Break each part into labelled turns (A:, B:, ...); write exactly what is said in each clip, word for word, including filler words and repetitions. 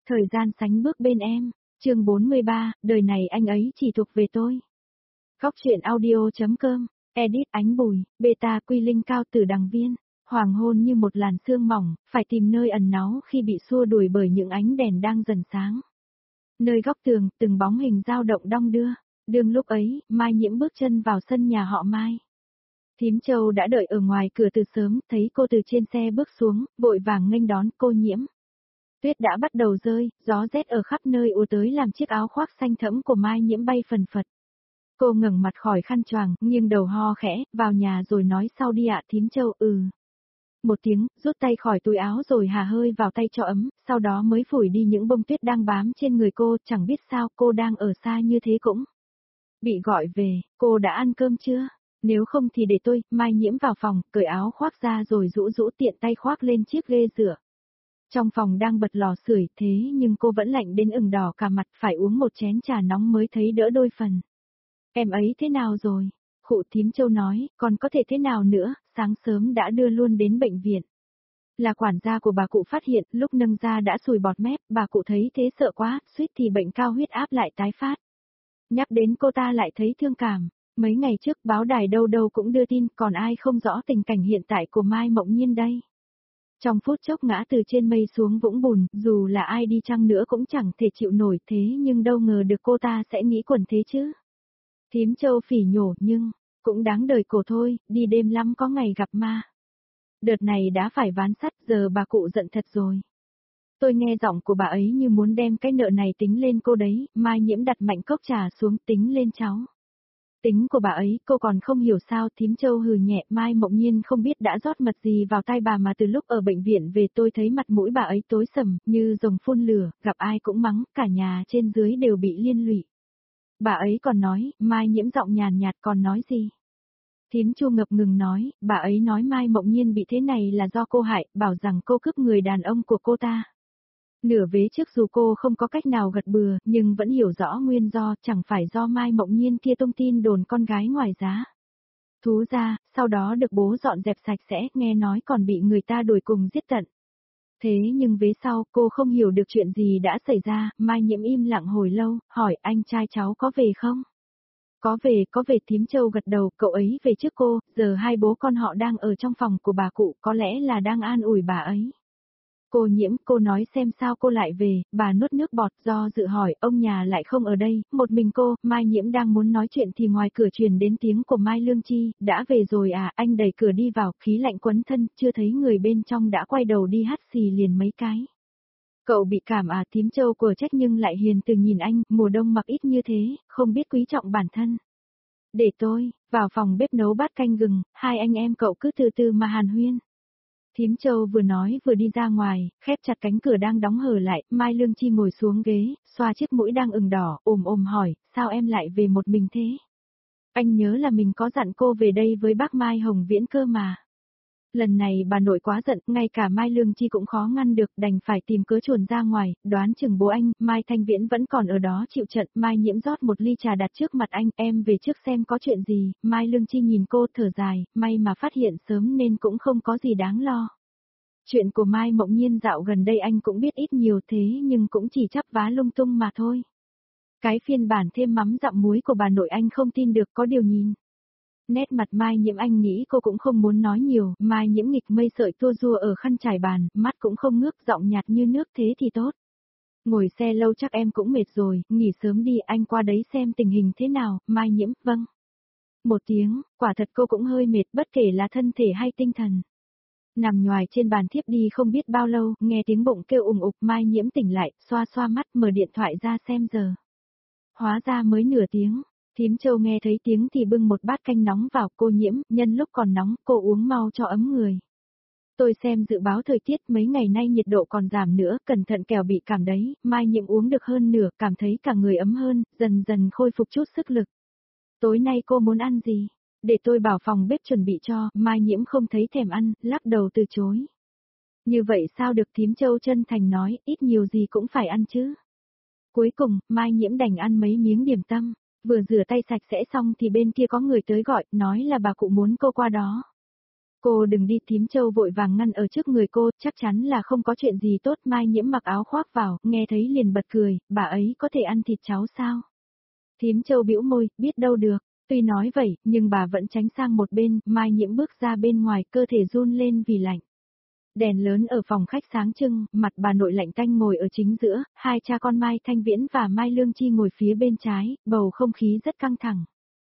A: Thời gian sánh bước bên em, chương bốn mươi ba, đời này anh ấy chỉ thuộc về tôi. Góc truyện audio.com, edit Ánh Bùi, beta quy linh cao tử đằng viên, hoàng hôn như một làn sương mỏng, phải tìm nơi ẩn náu khi bị xua đuổi bởi những ánh đèn đang dần sáng. Nơi góc tường, từng bóng hình dao động đong đưa, đương lúc ấy, Mai Nhiễm bước chân vào sân nhà họ Mai. Thím Châu đã đợi ở ngoài cửa từ sớm, thấy cô từ trên xe bước xuống, vội vàng nghênh đón cô Nhiễm. Tuyết đã bắt đầu rơi, gió rét ở khắp nơi ùa tới làm chiếc áo khoác xanh thẫm của Mai Nhiễm bay phần phật. Cô ngẩng mặt khỏi khăn choàng, nghiêng đầu ho khẽ, vào nhà rồi nói sau đi ạ thím Châu. Ừ. Một tiếng, rút tay khỏi túi áo rồi hà hơi vào tay cho ấm, sau đó mới phủi đi những bông tuyết đang bám trên người cô, chẳng biết sao cô đang ở xa như thế cũng bị gọi về. Cô đã ăn cơm chưa? Nếu không thì để tôi. Mai Nhiễm vào phòng, cởi áo khoác ra rồi rũ rũ tiện tay khoác lên chiếc ghê rửa. Trong phòng đang bật lò sưởi, thế nhưng cô vẫn lạnh đến ửng đỏ cả mặt, phải uống một chén trà nóng mới thấy đỡ đôi phần. Em ấy thế nào rồi? Khụ thím Châu nói, còn có thể thế nào nữa, sáng sớm đã đưa luôn đến bệnh viện. Là quản gia của bà cụ phát hiện, lúc nâng ra đã sùi bọt mép, bà cụ thấy thế sợ quá, suýt thì bệnh cao huyết áp lại tái phát. Nhắc đến cô ta lại thấy thương cảm. Mấy ngày trước báo đài đâu đâu cũng đưa tin, còn ai không rõ tình cảnh hiện tại của Mai Mộng Nhiên đây. Trong phút chốc ngã từ trên mây xuống vũng bùn, dù là ai đi chăng nữa cũng chẳng thể chịu nổi, thế nhưng đâu ngờ được cô ta sẽ nghĩ quẩn thế chứ. Thím Châu phỉ nhổ, nhưng cũng đáng đời cổ thôi, đi đêm lắm có ngày gặp ma. Đợt này đã phải ván sắt, giờ bà cụ giận thật rồi. Tôi nghe giọng của bà ấy như muốn đem cái nợ này tính lên cô đấy. Mai Nhiễm đặt mạnh cốc trà xuống, tính lên cháu. Tính của bà ấy, cô còn không hiểu sao. Thím Châu hừ nhẹ. Mai Mộng Nhiên không biết đã rót mật gì vào tai bà mà từ lúc ở bệnh viện về tôi thấy mặt mũi bà ấy tối sầm, như rồng phun lửa, gặp ai cũng mắng, cả nhà trên dưới đều bị liên lụy. Bà ấy còn nói, Mai Nhiễm giọng nhàn nhạt còn nói gì? Thím Chu ngập ngừng nói, bà ấy nói Mai Mộng Nhiên bị thế này là do cô hại, bảo rằng cô cướp người đàn ông của cô ta. Nửa vế trước dù cô không có cách nào gật bừa, nhưng vẫn hiểu rõ nguyên do, chẳng phải do Mai Mộng Nhiên kia tung tin đồn con gái ngoài giá. Thú ra, sau đó được bố dọn dẹp sạch sẽ, nghe nói còn bị người ta đuổi cùng giết tận. Thế nhưng vế sau, cô không hiểu được chuyện gì đã xảy ra. Mai Nhiễm im lặng hồi lâu, hỏi anh trai cháu có về không? Có về, có về. Thím Châu gật đầu, cậu ấy về trước cô, giờ hai bố con họ đang ở trong phòng của bà cụ, có lẽ là đang an ủi bà ấy. Cô Nhiễm, cô nói xem sao cô lại về. Bà nuốt nước bọt, do dự hỏi, ông nhà lại không ở đây, một mình cô. Mai Nhiễm đang muốn nói chuyện thì ngoài cửa truyền đến tiếng của Mai Lương Chi, đã về rồi à? Anh đẩy cửa đi vào, khí lạnh quấn thân, chưa thấy người bên trong đã quay đầu đi hắt xì liền mấy cái. Cậu bị cảm à? Thím Châu của trách nhưng lại hiền từ nhìn anh, mùa đông mặc ít như thế, không biết quý trọng bản thân. Để tôi, vào phòng bếp nấu bát canh gừng, hai anh em cậu cứ từ từ mà hàn huyên. Thím Châu vừa nói vừa đi ra ngoài, khép chặt cánh cửa đang đóng hờ lại. Mai Lương Chi ngồi xuống ghế, xoa chiếc mũi đang ửng đỏ, ồm ồm hỏi, sao em lại về một mình thế? Anh nhớ là mình có dặn cô về đây với bác Mai Hồng Viễn cơ mà. Lần này bà nội quá giận, ngay cả Mai Lương Chi cũng khó ngăn được, đành phải tìm cớ chuồn ra ngoài, đoán chừng bố anh, Mai Thanh Viễn vẫn còn ở đó chịu trận. Mai Nhiễm rót một ly trà đặt trước mặt anh, em về trước xem có chuyện gì. Mai Lương Chi nhìn cô thở dài, may mà phát hiện sớm nên cũng không có gì đáng lo. Chuyện của Mai Mộng Nhiên dạo gần đây anh cũng biết ít nhiều thế nhưng cũng chỉ chắp vá lung tung mà thôi. Cái phiên bản thêm mắm dặm muối của bà nội anh không tin được, có điều nhìn. Nét mặt Mai Nhiễm anh nghĩ cô cũng không muốn nói nhiều. Mai Nhiễm nghịch mây sợi tua rua ở khăn trải bàn, mắt cũng không ngước, giọng nhạt như nước, thế thì tốt. Ngồi xe lâu chắc em cũng mệt rồi, nghỉ sớm đi, anh qua đấy xem tình hình thế nào. Mai Nhiễm, vâng. Một tiếng, quả thật cô cũng hơi mệt, bất kể là thân thể hay tinh thần. Nằm nhoài trên bàn thiếp đi không biết bao lâu, nghe tiếng bụng kêu ùng ục. Mai Nhiễm tỉnh lại, xoa xoa mắt, mở điện thoại ra xem giờ. Hóa ra mới nửa tiếng. Thím Châu nghe thấy tiếng thì bưng một bát canh nóng vào. Cô Nhiễm, nhân lúc còn nóng, cô uống mau cho ấm người. Tôi xem dự báo thời tiết mấy ngày nay nhiệt độ còn giảm nữa, cẩn thận kẻo bị cảm đấy. Mai Nhiễm uống được hơn nửa, cảm thấy cả người ấm hơn, dần dần khôi phục chút sức lực. Tối nay cô muốn ăn gì? Để tôi bảo phòng bếp chuẩn bị cho. Mai Nhiễm không thấy thèm ăn, lắc đầu từ chối. Như vậy sao được? Thím Châu chân thành nói, ít nhiều gì cũng phải ăn chứ. Cuối cùng, Mai Nhiễm đành ăn mấy miếng điểm tâm. Vừa rửa tay sạch sẽ xong thì bên kia có người tới gọi, nói là bà cụ muốn cô qua đó. Cô đừng đi, Thím Châu vội vàng ngăn ở trước người cô, chắc chắn là không có chuyện gì tốt. Mai Nhiễm mặc áo khoác vào, nghe thấy liền bật cười, bà ấy có thể ăn thịt cháu sao? Thím Châu bĩu môi, biết đâu được. Tuy nói vậy, nhưng bà vẫn tránh sang một bên, Mai Nhiễm bước ra bên ngoài, cơ thể run lên vì lạnh. Đèn lớn ở phòng khách sáng trưng, mặt bà nội lạnh tanh ngồi ở chính giữa, hai cha con Mai Thanh Viễn và Mai Lương Chi ngồi phía bên trái, bầu không khí rất căng thẳng.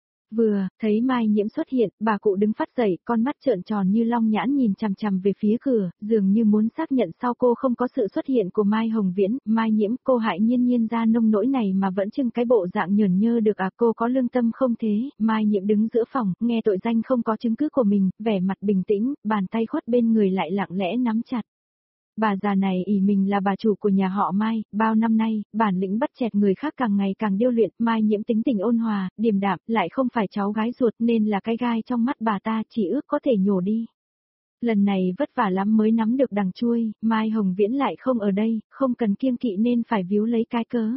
A: Vừa, thấy Mai Nhiễm xuất hiện, bà cụ đứng phát dậy, con mắt trợn tròn như long nhãn nhìn chằm chằm về phía cửa, dường như muốn xác nhận sau cô không có sự xuất hiện của Mai Hồng Viễn. Mai Nhiễm, cô hại Nhiên Nhiên ra nông nỗi này mà vẫn trưng cái bộ dạng nhởn nhơ được à? Cô có lương tâm không thế? Mai Nhiễm đứng giữa phòng, nghe tội danh không có chứng cứ của mình, vẻ mặt bình tĩnh, bàn tay khuất bên người lại lặng lẽ nắm chặt. Bà già này ỷ mình là bà chủ của nhà họ Mai, bao năm nay, bản lĩnh bắt chẹt người khác càng ngày càng điêu luyện. Mai Nhiễm tính tình ôn hòa, điềm đạm, lại không phải cháu gái ruột nên là cái gai trong mắt bà ta, chỉ ước có thể nhổ đi. Lần này vất vả lắm mới nắm được đằng chuôi, Mai Hồng Viễn lại không ở đây, không cần kiêng kỵ nên phải víu lấy cái cớ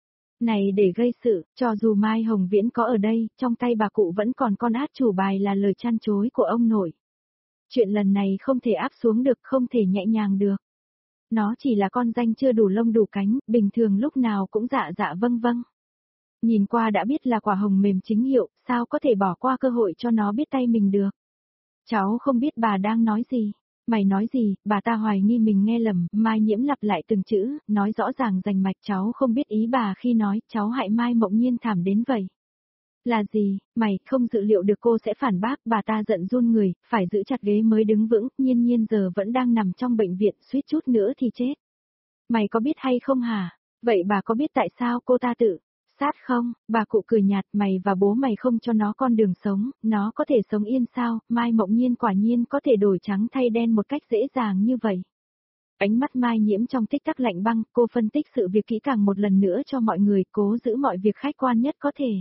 A: này để gây sự. Cho dù Mai Hồng Viễn có ở đây, trong tay bà cụ vẫn còn con át chủ bài là lời chăn chối của ông nội. Chuyện lần này không thể áp xuống được, không thể nhẹ nhàng được. Nó chỉ là con danh chưa đủ lông đủ cánh, bình thường lúc nào cũng dạ dạ vâng vâng. Nhìn qua đã biết là quả hồng mềm chính hiệu, sao có thể bỏ qua cơ hội cho nó biết tay mình được. Cháu không biết bà đang nói gì. Mày nói gì? Bà ta hoài nghi mình nghe lầm. Mai Nhiễm lặp lại từng chữ, nói rõ ràng rành mạch. Cháu không biết ý bà khi nói cháu hại Mai Mộng Nhiên thảm đến vậy. Là gì? Mày không dự liệu được cô sẽ phản bác. Bà ta giận run người, phải giữ chặt ghế mới đứng vững. Nhiên Nhiên giờ vẫn đang nằm trong bệnh viện, suýt chút nữa thì chết. Mày có biết hay không hả? Vậy bà có biết tại sao cô ta tự sát không? Bà cụ cười nhạt, mày và bố mày không cho nó con đường sống, nó có thể sống yên sao? Mai Mộng Nhiên quả nhiên có thể đổi trắng thay đen một cách dễ dàng như vậy. Ánh mắt Mai Nhiễm trong tích tắc lạnh băng, cô phân tích sự việc kỹ càng một lần nữa cho mọi người, cố giữ mọi việc khách quan nhất có thể.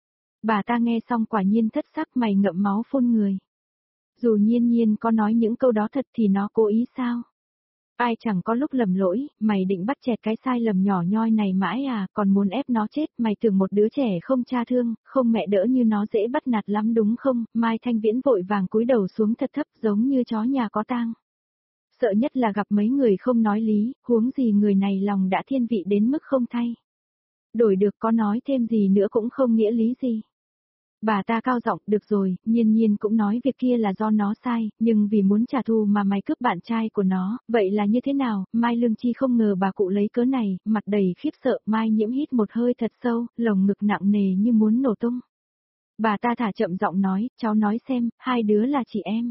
A: Bà ta nghe xong quả nhiên thất sắc, mày ngậm máu phun người. Dù Nhiên Nhiên có nói những câu đó thật thì nó cố ý sao? Ai chẳng có lúc lầm lỗi, mày định bắt chẹt cái sai lầm nhỏ nhoi này mãi à, còn muốn ép nó chết. Mày tưởng một đứa trẻ không cha thương, không mẹ đỡ như nó dễ bắt nạt lắm đúng không? Mai Thanh Viễn vội vàng cúi đầu xuống thật thấp, giống như chó nhà có tang. Sợ nhất là gặp mấy người không nói lý, huống gì người này lòng đã thiên vị đến mức không thay. Đổi được, có nói thêm gì nữa cũng không nghĩa lý gì. Bà ta cao giọng, được rồi, Nhiên Nhiên cũng nói việc kia là do nó sai, nhưng vì muốn trả thù mà mày cướp bạn trai của nó, vậy là như thế nào? Mai Lương Chi không ngờ bà cụ lấy cớ này, mặt đầy khiếp sợ. Mai Nhiễm hít một hơi thật sâu, lồng ngực nặng nề như muốn nổ tung. Bà ta thả chậm giọng nói, cháu nói xem, hai đứa là chị em.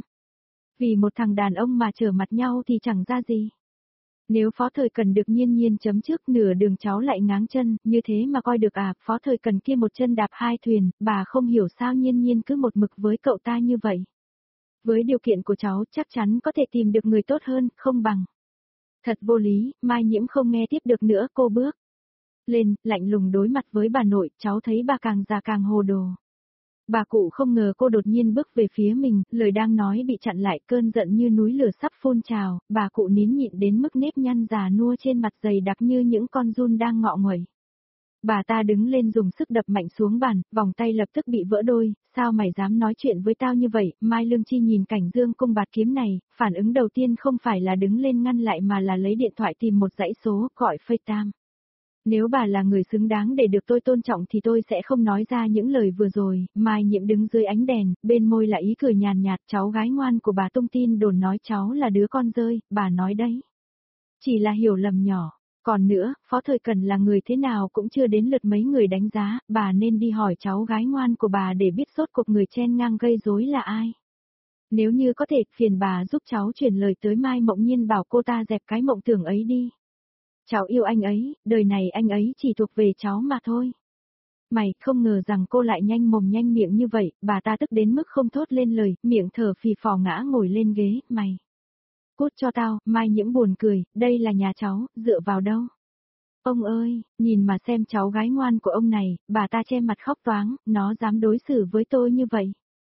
A: Vì một thằng đàn ông mà trở mặt nhau thì chẳng ra gì. Nếu Phó Thời Cần được Nhiên Nhiên chấm trước, nửa đường cháu lại ngáng chân, như thế mà coi được à? Phó Thời Cần kia một chân đạp hai thuyền, bà không hiểu sao Nhiên Nhiên cứ một mực với cậu ta như vậy. Với điều kiện của cháu chắc chắn có thể tìm được người tốt hơn, không bằng. Thật vô lý. Mai Nhiễm không nghe tiếp được nữa, cô bước lên, lạnh lùng đối mặt với bà nội. Cháu thấy bà càng già càng hồ đồ. Bà cụ không ngờ cô đột nhiên bước về phía mình, lời đang nói bị chặn lại, cơn giận như núi lửa sắp phun trào. Bà cụ nín nhịn đến mức nếp nhăn già nua trên mặt dày đặc như những con giun đang ngọ nguậy. Bà ta đứng lên dùng sức đập mạnh xuống bàn, vòng tay lập tức bị vỡ đôi. Sao mày dám nói chuyện với tao như vậy? Mai Lương Chi nhìn cảnh dương cung bạt kiếm này, phản ứng đầu tiên không phải là đứng lên ngăn lại mà là lấy điện thoại tìm một dãy số, gọi FaceTime. Nếu bà là người xứng đáng để được tôi tôn trọng thì tôi sẽ không nói ra những lời vừa rồi. Mai Nhiễm đứng dưới ánh đèn, bên môi là ý cười nhàn nhạt, cháu gái ngoan của bà tung tin đồn nói cháu là đứa con rơi, bà nói đấy. Chỉ là hiểu lầm nhỏ. Còn nữa, Phó Thời Cần là người thế nào cũng chưa đến lượt mấy người đánh giá, bà nên đi hỏi cháu gái ngoan của bà để biết rốt cuộc người chen ngang gây rối là ai. Nếu như có thể, phiền bà giúp cháu chuyển lời tới Mai Mộng Nhiên bảo cô ta dẹp cái mộng tưởng ấy đi. Cháu yêu anh ấy, đời này anh ấy chỉ thuộc về cháu mà thôi. Mày, không ngờ rằng cô lại nhanh mồm nhanh miệng như vậy. Bà ta tức đến mức không thốt lên lời, miệng thở phì phò ngã ngồi lên ghế. Mày, cút cho tao. Mai Nhiễm buồn cười, đây là nhà cháu, dựa vào đâu? Ông ơi, nhìn mà xem cháu gái ngoan của ông này. Bà ta che mặt khóc toáng, nó dám đối xử với tôi như vậy.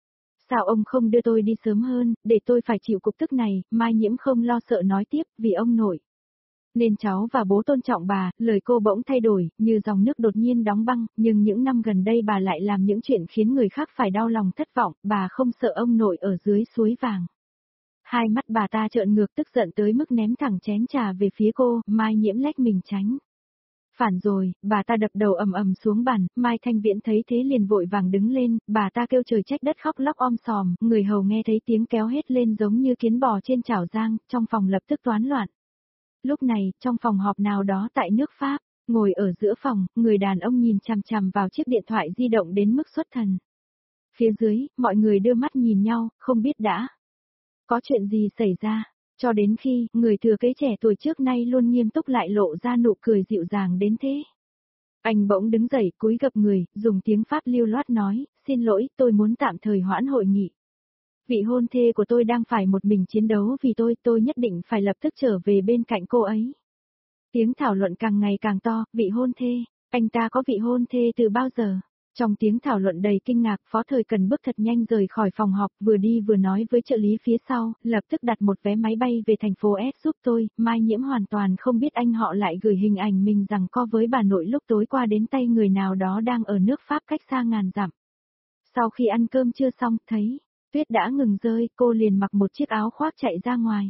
A: Sao ông không đưa tôi đi sớm hơn, để tôi phải chịu cục tức này? Mai Nhiễm không lo sợ nói tiếp, vì ông nội nên cháu và bố tôn trọng bà. Lời cô bỗng thay đổi, như dòng nước đột nhiên đóng băng, nhưng những năm gần đây bà lại làm những chuyện khiến người khác phải đau lòng thất vọng. Bà không sợ ông nội ở dưới suối vàng. Hai mắt bà ta trợn ngược tức giận tới mức ném thẳng chén trà về phía cô, Mai Nhiễm lách mình tránh. Phản rồi, bà ta đập đầu ầm ầm xuống bàn, Mai Thanh Viễn thấy thế liền vội vàng đứng lên, bà ta kêu trời trách đất khóc lóc om sòm, người hầu nghe thấy tiếng kéo hết lên giống như kiến bò trên chảo rang, trong phòng lập tức toán loạn. Lúc này, trong phòng họp nào đó tại nước Pháp, ngồi ở giữa phòng, người đàn ông nhìn chằm chằm vào chiếc điện thoại di động đến mức xuất thần. Phía dưới, mọi người đưa mắt nhìn nhau, không biết đã có chuyện gì xảy ra, cho đến khi, người thừa kế trẻ tuổi trước nay luôn nghiêm túc lại lộ ra nụ cười dịu dàng đến thế. Anh bỗng đứng dậy, cúi gập người, dùng tiếng Pháp lưu loát nói, xin lỗi, tôi muốn tạm thời hoãn hội nghị. Vị hôn thê của tôi đang phải một mình chiến đấu vì tôi, tôi nhất định phải lập tức trở về bên cạnh cô ấy. Tiếng thảo luận càng ngày càng to, vị hôn thê, anh ta có vị hôn thê từ bao giờ? Trong tiếng thảo luận đầy kinh ngạc, Phó Thời Cần bước thật nhanh rời khỏi phòng họp, vừa đi vừa nói với trợ lý phía sau, lập tức đặt một vé máy bay về thành phố S giúp tôi. Mai Nhiễm hoàn toàn không biết anh họ lại gửi hình ảnh mình rằng co với bà nội lúc tối qua đến tay người nào đó đang ở nước Pháp cách xa ngàn dặm. Sau khi ăn cơm trưa xong, thấy tuyết đã ngừng rơi, cô liền mặc một chiếc áo khoác chạy ra ngoài.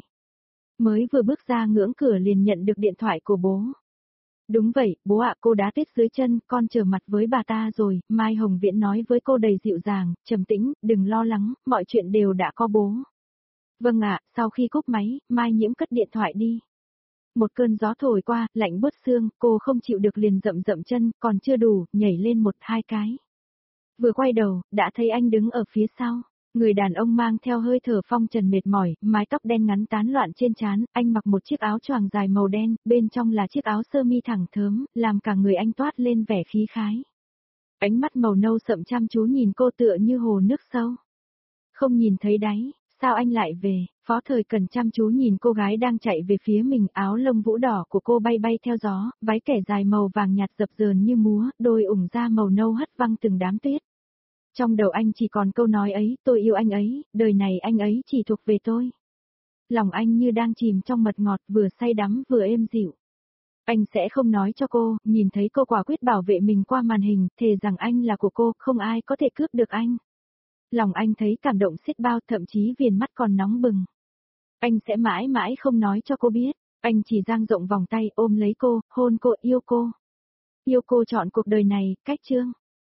A: Mới vừa bước ra ngưỡng cửa liền nhận được điện thoại của bố. Đúng vậy, bố ạ, cô đá tuyết dưới chân, con trở mặt với bà ta rồi, Mai Hồng Viễn nói với cô đầy dịu dàng, trầm tĩnh, đừng lo lắng, mọi chuyện đều đã có bố. Vâng ạ, sau khi cúp máy, Mai Nhiễm cất điện thoại đi. Một cơn gió thổi qua, lạnh buốt xương, cô không chịu được liền dậm dậm chân, còn chưa đủ, nhảy lên một hai cái. Vừa quay đầu, đã thấy anh đứng ở phía sau. Người đàn ông mang theo hơi thở phong trần mệt mỏi, mái tóc đen ngắn tán loạn trên trán, anh mặc một chiếc áo choàng dài màu đen, bên trong là chiếc áo sơ mi thẳng thớm, làm cả người anh toát lên vẻ khí khái. Ánh mắt màu nâu sậm chăm chú nhìn cô tựa như hồ nước sâu. Không nhìn thấy đáy, sao anh lại về? Phó Thời Cần chăm chú nhìn cô gái đang chạy về phía mình, áo lông vũ đỏ của cô bay bay theo gió, váy kẻ dài màu vàng nhạt dập dờn như múa, đôi ủng da màu nâu hất văng từng đám tuyết. Trong đầu anh chỉ còn câu nói ấy, tôi yêu anh ấy, đời này anh ấy chỉ thuộc về tôi. Lòng anh như đang chìm trong mật ngọt, vừa say đắm vừa êm dịu. Anh sẽ không nói cho cô, nhìn thấy cô quả quyết bảo vệ mình qua màn hình, thề rằng anh là của cô, không ai có thể cướp được anh. Lòng anh thấy cảm động xiết bao, thậm chí viền mắt còn nóng bừng. Anh sẽ mãi mãi không nói cho cô biết, anh chỉ dang rộng vòng tay ôm lấy cô, hôn cô, yêu cô. Yêu cô trọn cuộc đời này, cách chương.